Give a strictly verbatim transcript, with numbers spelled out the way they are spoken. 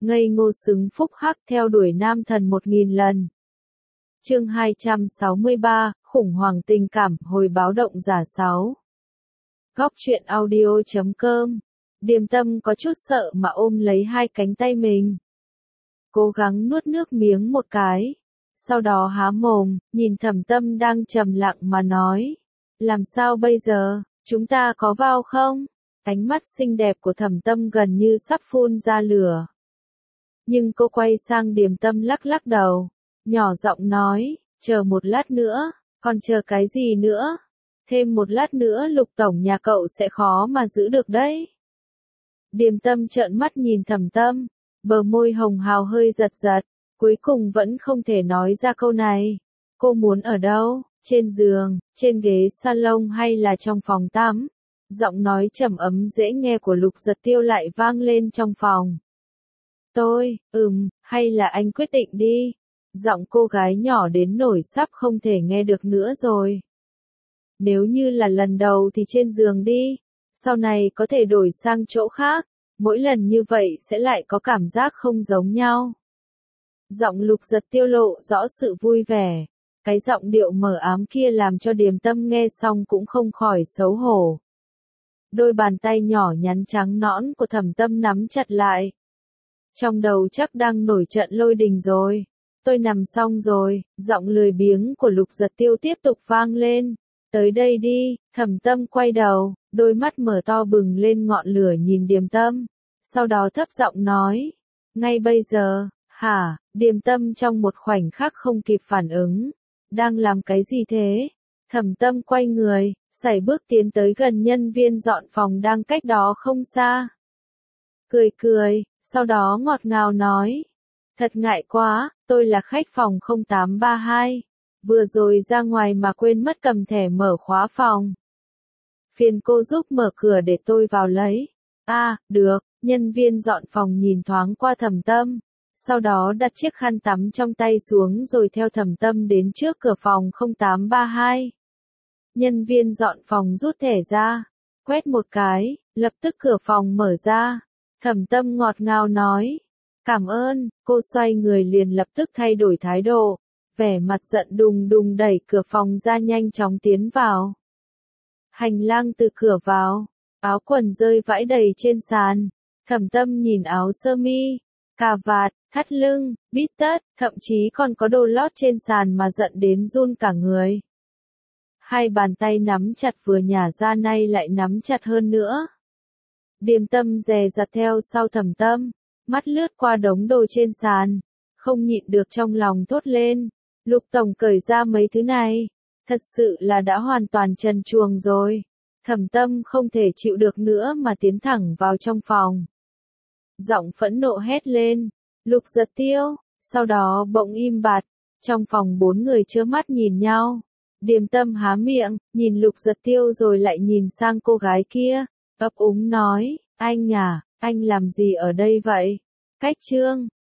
ngây ngô xứng phúc hắc theo đuổi nam thần một nghìn lần. Chương hai trăm sáu mươi ba, khủng hoảng tình cảm, hồi báo động giả sáu. Góc truyện audio chấm com. Điềm Tâm có chút sợ mà ôm lấy hai cánh tay mình. Cố gắng nuốt nước miếng một cái. Sau đó há mồm, nhìn Thẩm Tâm đang trầm lặng mà nói. Làm sao bây giờ, chúng ta có vào không? Ánh mắt xinh đẹp của Thẩm Tâm gần như sắp phun ra lửa. Nhưng cô quay sang Điềm Tâm lắc lắc đầu. Nhỏ giọng nói, chờ một lát nữa, còn chờ cái gì nữa? Thêm một lát nữa Lục Tổng nhà cậu sẽ khó mà giữ được đấy. Điềm Tâm trợn mắt nhìn Thẩm Tâm, bờ môi hồng hào hơi giật giật, cuối cùng vẫn không thể nói ra câu này. Cô muốn ở đâu? Trên giường, trên ghế salon hay là trong phòng tắm? Giọng nói trầm ấm dễ nghe của Lục Giật Tiêu lại vang lên trong phòng. Tôi, ừm, hay là anh quyết định đi. Giọng cô gái nhỏ đến nổi sắp không thể nghe được nữa rồi. Nếu như là lần đầu thì trên giường đi, sau này có thể đổi sang chỗ khác, mỗi lần như vậy sẽ lại có cảm giác không giống nhau. Giọng Lục Giật Tiêu lộ rõ sự vui vẻ, cái giọng điệu mờ ám kia làm cho Điềm Tâm nghe xong cũng không khỏi xấu hổ. Đôi bàn tay nhỏ nhắn trắng nõn của Thẩm Tâm nắm chặt lại. Trong đầu chắc đang nổi trận lôi đình rồi. Tôi nằm xong rồi, giọng lười biếng của Lục Giật Tiêu tiếp tục vang lên. Tới đây đi, Thẩm Tâm quay đầu, đôi mắt mở to bừng lên ngọn lửa nhìn Điềm Tâm. Sau đó thấp giọng nói, ngay bây giờ, hả? Điềm Tâm trong một khoảnh khắc không kịp phản ứng. Đang làm cái gì thế? Thẩm Tâm quay người, sải bước tiến tới gần nhân viên dọn phòng đang cách đó không xa. Cười cười, sau đó ngọt ngào nói. Thật ngại quá, tôi là khách phòng không tám ba hai. Vừa rồi ra ngoài mà quên mất cầm thẻ mở khóa phòng. Phiền cô giúp mở cửa để tôi vào lấy. À, được, nhân viên dọn phòng nhìn thoáng qua Thẩm Tâm. Sau đó đặt chiếc khăn tắm trong tay xuống rồi theo Thẩm Tâm đến trước cửa phòng không tám ba hai. Nhân viên dọn phòng rút thẻ ra, quét một cái, lập tức cửa phòng mở ra. Thẩm Tâm ngọt ngào nói. Cảm ơn, cô xoay người liền lập tức thay đổi thái độ, vẻ mặt giận đùng đùng đẩy cửa phòng ra nhanh chóng tiến vào. Hành lang từ cửa vào, áo quần rơi vãi đầy trên sàn, Thẩm Tâm nhìn áo sơ mi, cà vạt, thắt lưng, bít tất, thậm chí còn có đồ lót trên sàn mà giận đến run cả người. Hai bàn tay nắm chặt vừa nhả ra nay lại nắm chặt hơn nữa. Điềm Tâm dè dặt theo sau Thẩm Tâm. Mắt lướt qua đống đồ trên sàn, không nhịn được trong lòng thốt lên. Lục Tổng cởi ra mấy thứ này, thật sự là đã hoàn toàn trần truồng rồi. Thẩm Tâm không thể chịu được nữa mà tiến thẳng vào trong phòng. Giọng phẫn nộ hét lên, Lục Giật Tiêu, sau đó bỗng im bặt, trong phòng bốn người trơ mắt nhìn nhau. Điềm Tâm há miệng, nhìn Lục Giật Tiêu rồi lại nhìn sang cô gái kia, ấp úng nói, anh à, anh làm gì ở đây vậy? Cách chương,